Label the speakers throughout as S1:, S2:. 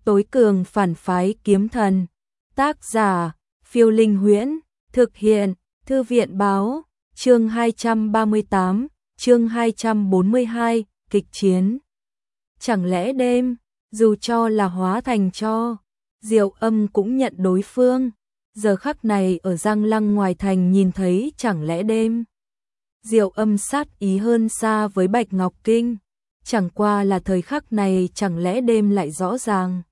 S1: tối cường phản phái kiếm thần. Tác giả, Phiêu Linh Huyễn, thực hiện, Thư viện báo, chương 238, chương 242, kịch chiến. Chẳng lẽ đêm, dù cho là hóa thành tro, Diệu Âm cũng nhận đối phương. Giờ khắc này ở Giang Lăng ngoài thành nhìn thấy chẳng lẽ đêm. Diệu Âm sát ý hơn xa với Bạch Ngọc Kinh. Chẳng qua là thời khắc này chẳng lẽ đêm lại rõ ràng.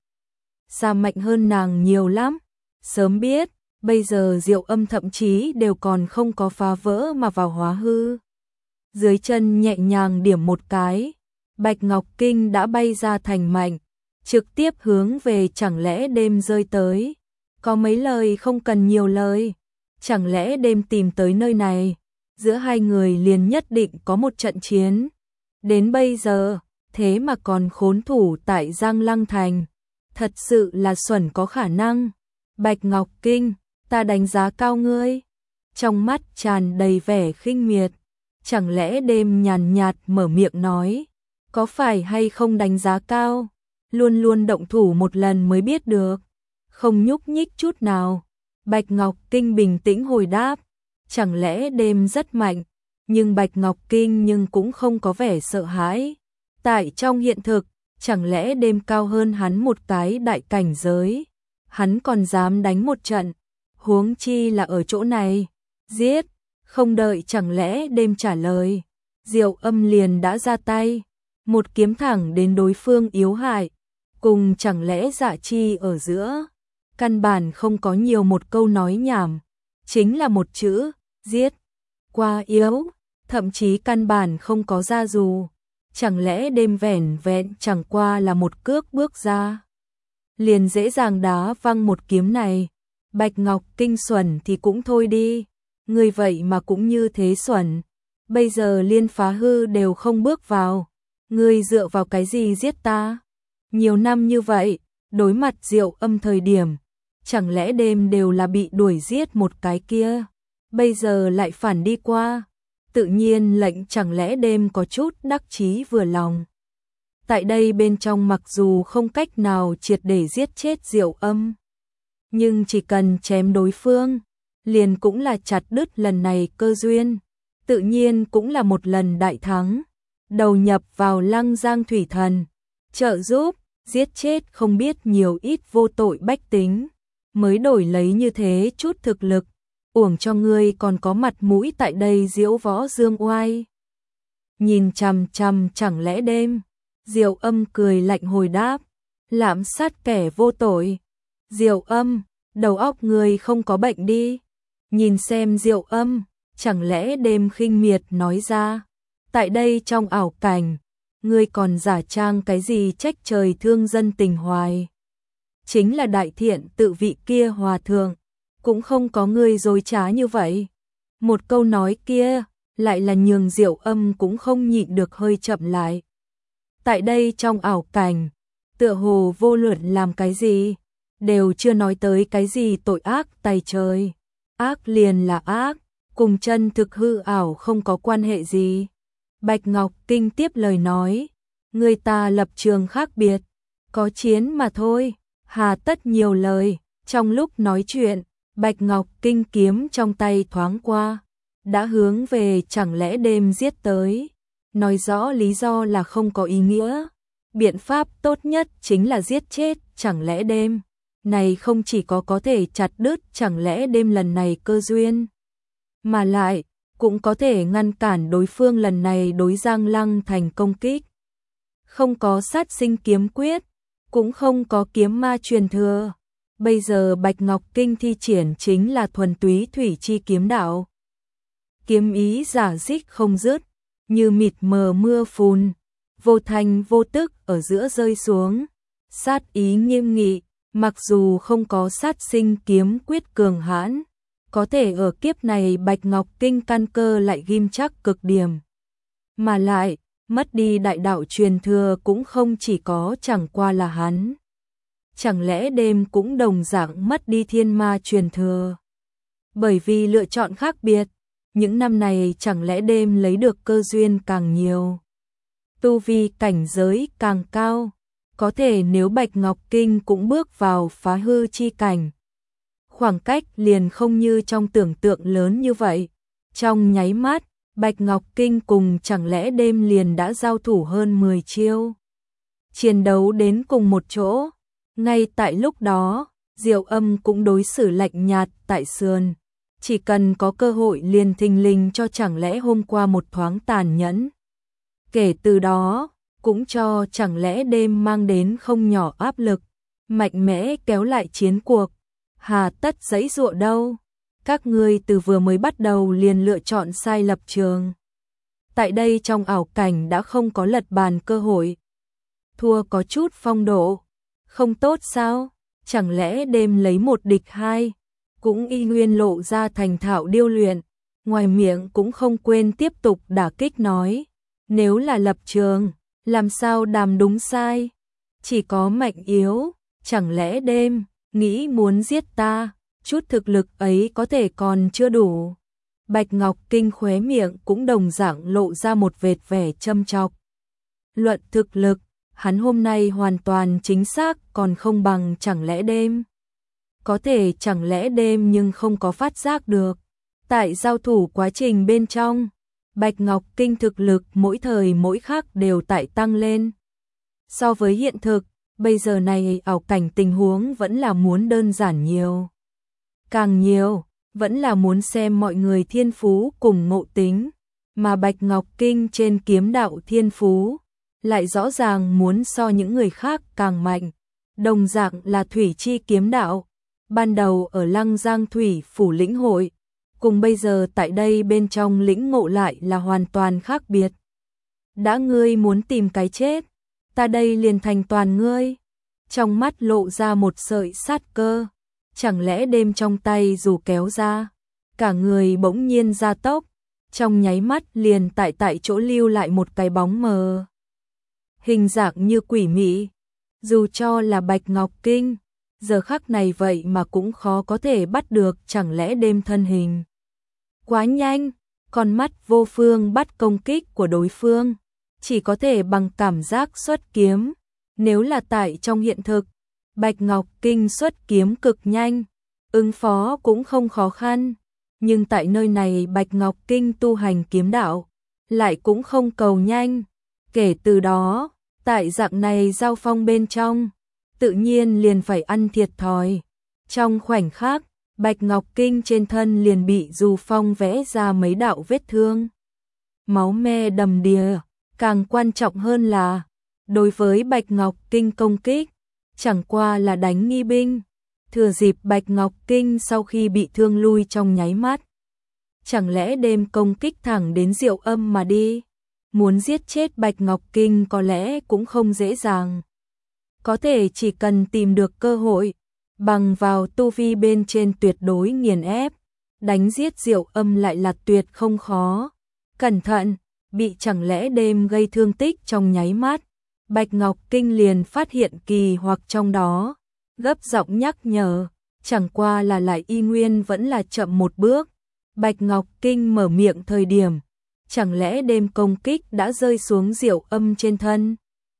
S1: Xa mạnh hơn nàng nhiều lắm. Sớm biết, bây giờ Diệu Âm thậm chí đều còn không có phá vỡ mà vào hóa hư. Dưới chân nhẹ nhàng điểm một cái, Bạch Ngọc Kinh đã bay ra thành mảnh, trực tiếp hướng về chẳng lẽ đêm rơi tới. Có mấy lời không cần nhiều lời, chẳng lẽ đêm tìm tới nơi này, giữa hai người liền nhất định có một trận chiến. Đến bây giờ, thế mà còn khốn thủ tại Giang Lăng Thành, thật sự là xuẩn có khả năng. Bạch Ngọc Kinh, ta đánh giá cao ngươi. Trong mắt tràn đầy vẻ khinh miệt, chẳng lẽ đêm nhàn nhạt mở miệng nói, có phải hay không đánh giá cao, luôn luôn động thủ một lần mới biết được. Không nhúc nhích chút nào. Bạch Ngọc Kinh bình tĩnh hồi đáp, chẳng lẽ đêm rất mạnh, nhưng Bạch Ngọc Kinh nhưng cũng không có vẻ sợ hãi. Tại trong hiện thực, chẳng lẽ đêm cao hơn hắn một cái đại cảnh giới, hắn còn dám đánh một trận, huống chi là ở chỗ này. Giết, không đợi chẳng lẽ đêm trả lời, Diệu Âm liền đã ra tay, một kiếm thẳng đến đối phương yếu hại, cùng chẳng lẽ Dạ Chi ở giữa. Căn bản không có nhiều một câu nói nhảm, chính là một chữ, giết. Quá yếu, thậm chí căn bản không có ra dù, chẳng lẽ đêm vẻn vẹn chẳng qua là một cước bước ra, liền dễ dàng đá văng một kiếm này. Bạch Ngọc Kinh xuẩn thì cũng thôi đi, người vậy mà cũng như thế xuẩn, bây giờ liên phá hư đều không bước vào, ngươi dựa vào cái gì giết ta? Nhiều năm như vậy, đối mặt Diệu Âm thời điểm, chẳng lẽ đêm đều là bị đuổi giết một cái kia, bây giờ lại phản đi qua, tự nhiên lệnh chẳng lẽ đêm có chút đắc chí vừa lòng. Tại đây bên trong mặc dù không cách nào triệt để giết chết Diệu Âm, nhưng chỉ cần chém đối phương, liền cũng là chặt đứt lần này cơ duyên, tự nhiên cũng là một lần đại thắng. Đầu nhập vào Lăng Giang thủy thần, trợ giúp, giết chết không biết nhiều ít vô tội bách tính, mới đổi lấy như thế chút thực lực, uổng cho ngươi còn có mặt mũi tại đây diễu võ dương oai. Nhìn chằm chằm chẳng lẽ đêm, Diệu Âm cười lạnh hồi đáp, lạm sát kẻ vô tội. Diệu Âm, đầu óc ngươi không có bệnh đi. Nhìn xem Diệu Âm, chẳng lẽ đêm khinh miệt nói ra, tại đây trong ảo cảnh, ngươi còn giả trang cái gì trách trời thương dân tình hoài. Chính là đại thiện tự vị kia hòa thượng, cũng không có ngươi dối trá như vậy. Một câu nói kia, lại là nhường Diệu Âm cũng không nhịn được hơi chậm lại. Tại đây trong ảo cảnh, tựa hồ vô luận làm cái gì, đều chưa nói tới cái gì tội ác tày trời. Ác liền là ác, cùng chân thực hư ảo không có quan hệ gì. Bạch Ngọc Kinh tiếp lời nói, người ta lập trường khác biệt, có chiến mà thôi, hà tất nhiều lời. Trong lúc nói chuyện, Bạch Ngọc Kinh kiếm trong tay thoáng qua, đã hướng về chẳng lẽ đêm giết tới. Nói rõ lý do là không có ý nghĩa, biện pháp tốt nhất chính là giết chết chẳng lẽ đêm. Này không chỉ có thể chặt đứt chẳng lẽ đêm lần này cơ duyên, mà lại cũng có thể ngăn cản đối phương lần này đối Giang Lăng Thành công kích. Không có sát sinh kiếm quyết, cũng không có kiếm ma truyền thừa. Bây giờ Bạch Ngọc Kinh thi triển chính là thuần túy thủy chi kiếm đạo. Kiếm ý giả dích không dứt, như mịt mờ mưa phùn, vô thành vô tức ở giữa rơi xuống. Sát ý nghiêm nghị, mặc dù không có sát sinh kiếm quyết cường hãn, có thể ở kiếp này Bạch Ngọc Kinh căn cơ lại ghim chắc cực điểm. Mà lại, mất đi đại đạo truyền thừa cũng không chỉ có chẳng qua là hắn. Chẳng lẽ đêm cũng đồng dạng mất đi thiên ma truyền thừa. Bởi vì lựa chọn khác biệt, những năm này chẳng lẽ đêm lấy được cơ duyên càng nhiều, tu vi cảnh giới càng cao, Có thể nếu Bạch Ngọc Kinh cũng bước vào phá hư chi cảnh, khoảng cách liền không như trong tưởng tượng lớn như vậy. Trong nháy mắt, Bạch Ngọc Kinh cùng Chẳng Lẽ Đêm liền đã giao thủ hơn 10 chiêu. Chiến đấu đến cùng một chỗ. Ngay tại lúc đó, Diệu Âm cũng đối xử lạnh nhạt tại sườn. Chỉ cần có cơ hội liền thình lình cho Chẳng Lẽ hôm qua một thoáng tàn nhẫn. Kể từ đó, cũng cho Chẳng Lẽ Đêm mang đến không nhỏ áp lực, mạnh mẽ kéo lại chiến cuộc. Hà tất giãy giụa đâu, các ngươi từ vừa mới bắt đầu liền lựa chọn sai lập trường. Tại đây trong ảo cảnh đã không có lật bàn cơ hội. Thua có chút phong độ, không tốt sao? Chẳng lẽ Đêm lấy một địch hai, cũng y nguyên lộ ra thành thạo điêu luyện, ngoài miệng cũng không quên tiếp tục đả kích nói, nếu là lập trường, làm sao đàm đúng sai? Chỉ có mạnh yếu, chẳng lẽ Đêm nghĩ muốn giết ta, chút thực lực ấy có thể còn chưa đủ. Bạch Ngọc Kinh khóe miệng cũng đồng dạng lộ ra một vệt vẻ châm chọc. Luận thực lực, hắn hôm nay hoàn toàn chính xác còn không bằng Chẳng Lẽ Đêm. Có thể Chẳng Lẽ Đêm nhưng không có phát giác được. Tại giao thủ quá trình bên trong, Bạch Ngọc Kinh thực lực mỗi thời mỗi khắc đều tại tăng lên. So với hiện thực, bây giờ này ảo cảnh tình huống vẫn là muốn đơn giản nhiều. Càng nhiều, vẫn là muốn xem mọi người thiên phú cùng ngộ tính, mà Bạch Ngọc Kinh trên kiếm đạo thiên phú, lại rõ ràng muốn so những người khác càng mạnh. Đồng dạng là thủy chi kiếm đạo, ban đầu ở Lăng Giang Thủy phủ lĩnh hội, cùng bây giờ tại đây bên trong lĩnh ngộ lại là hoàn toàn khác biệt. Đã ngươi muốn tìm cái chết, ta đây liền thành toàn ngươi. Trong mắt lộ ra một sợi sát cơ, Chẳng Lẽ Đêm trong tay dù kéo ra, cả người bỗng nhiên gia tốc, trong nháy mắt liền tại chỗ lưu lại một cái bóng mờ. Hình dạng như quỷ mị, dù cho là Bạch Ngọc Kinh, giờ khắc này vậy mà cũng khó có thể bắt được Chẳng Lẽ Đêm thân hình. Quá nhanh, con mắt vô phương bắt công kích của đối phương, chỉ có thể bằng cảm giác xuất kiếm. Nếu là tại trong hiện thực, Bạch Ngọc Kinh xuất kiếm cực nhanh, ứng phó cũng không khó khăn, nhưng tại nơi này Bạch Ngọc Kinh tu hành kiếm đạo, lại cũng không cầu nhanh. Kể từ đó, tại dạng này giao phong bên trong, tự nhiên liền phải ăn thiệt thòi. Trong khoảnh khắc, Bạch Ngọc Kinh trên thân liền bị dù phong vẽ ra mấy đạo vết thương. Máu me đầm đìa, càng quan trọng hơn là, đối với Bạch Ngọc Kinh công kích, chẳng qua là đánh nghi binh, thừa dịp Bạch Ngọc Kinh sau khi bị thương lui trong nháy mắt. Chẳng lẽ Đêm công kích thẳng đến Diệu Âm mà đi, muốn giết chết Bạch Ngọc Kinh có lẽ cũng không dễ dàng. Có thể chỉ cần tìm được cơ hội, bằng vào tu vi bên trên tuyệt đối nghiền ép, đánh giết Diệu Âm lại là tuyệt không khó. Cẩn thận, bị Chẳng Lẽ Đêm gây thương tích trong nháy mắt, Bạch Ngọc Kinh liền phát hiện kỳ hoặc trong đó, gấp giọng nhắc nhở, chẳng qua là lại y nguyên vẫn là chậm một bước. Bạch Ngọc Kinh mở miệng thời điểm, Chẳng Lẽ Đêm công kích đã rơi xuống Diệu Âm trên thân.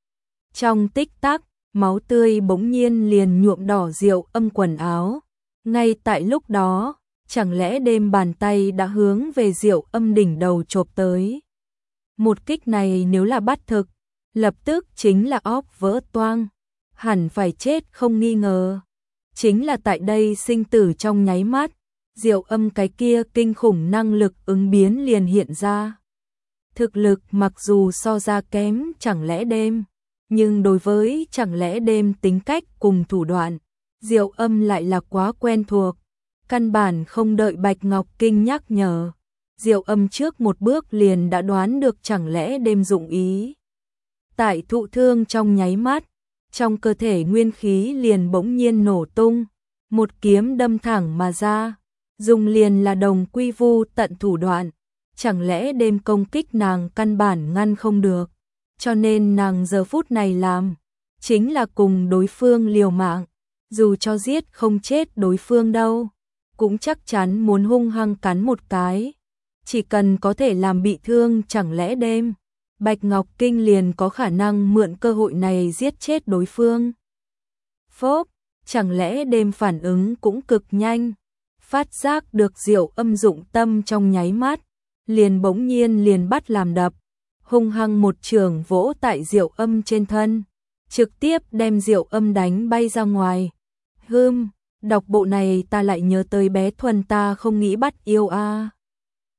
S1: Trong tích tắc, máu tươi bỗng nhiên liền nhuộm đỏ Diệu Âm quần áo. Ngay tại lúc đó, Chẳng Lẽ Đêm bàn tay đã hướng về Diệu Âm đỉnh đầu chộp tới. Một kích này nếu là bắt thực, lập tức chính là óc vỡ toang, hẳn phải chết không nghi ngờ. Chính là tại đây sinh tử trong nháy mắt, Diệu Âm cái kia kinh khủng năng lực ứng biến liền hiện ra. Thực lực mặc dù so ra kém Chẳng Lẽ Đêm, nhưng đối với Chẳng Lẽ Đêm tính cách cùng thủ đoạn, Diệu Âm lại là quá quen thuộc, căn bản không đợi Bạch Ngọc Kinh nhắc nhở. Diệu Âm trước một bước liền đã đoán được Chẳng Lẽ Đêm dụng ý. Tại thụ thương trong nháy mắt, trong cơ thể nguyên khí liền bỗng nhiên nổ tung, một kiếm đâm thẳng mà ra, dùng liền là đồng quy vu tận thủ đoạn. Chẳng lẽ Đêm công kích nàng căn bản ngăn không được, cho nên nàng giờ phút này làm, chính là cùng đối phương liều mạng, dù cho giết không chết đối phương đâu, cũng chắc chắn muốn hung hăng cắn một cái. Chỉ cần có thể làm bị thương Chẳng Lẽ Đêm, Bạch Ngọc Kinh liền có khả năng mượn cơ hội này giết chết đối phương. Phốp, chẳng lẽ đêm phản ứng cũng cực nhanh, phát giác được Diệu Âm dụng tâm trong nháy mắt, liền bỗng nhiên liền bắt làm đập, hung hăng một chưởng vỗ tại Diệu Âm trên thân, trực tiếp đem Diệu Âm đánh bay ra ngoài. Đọc bộ này ta lại nhớ tới bé Thuần ta không nghĩ bắt yêu a.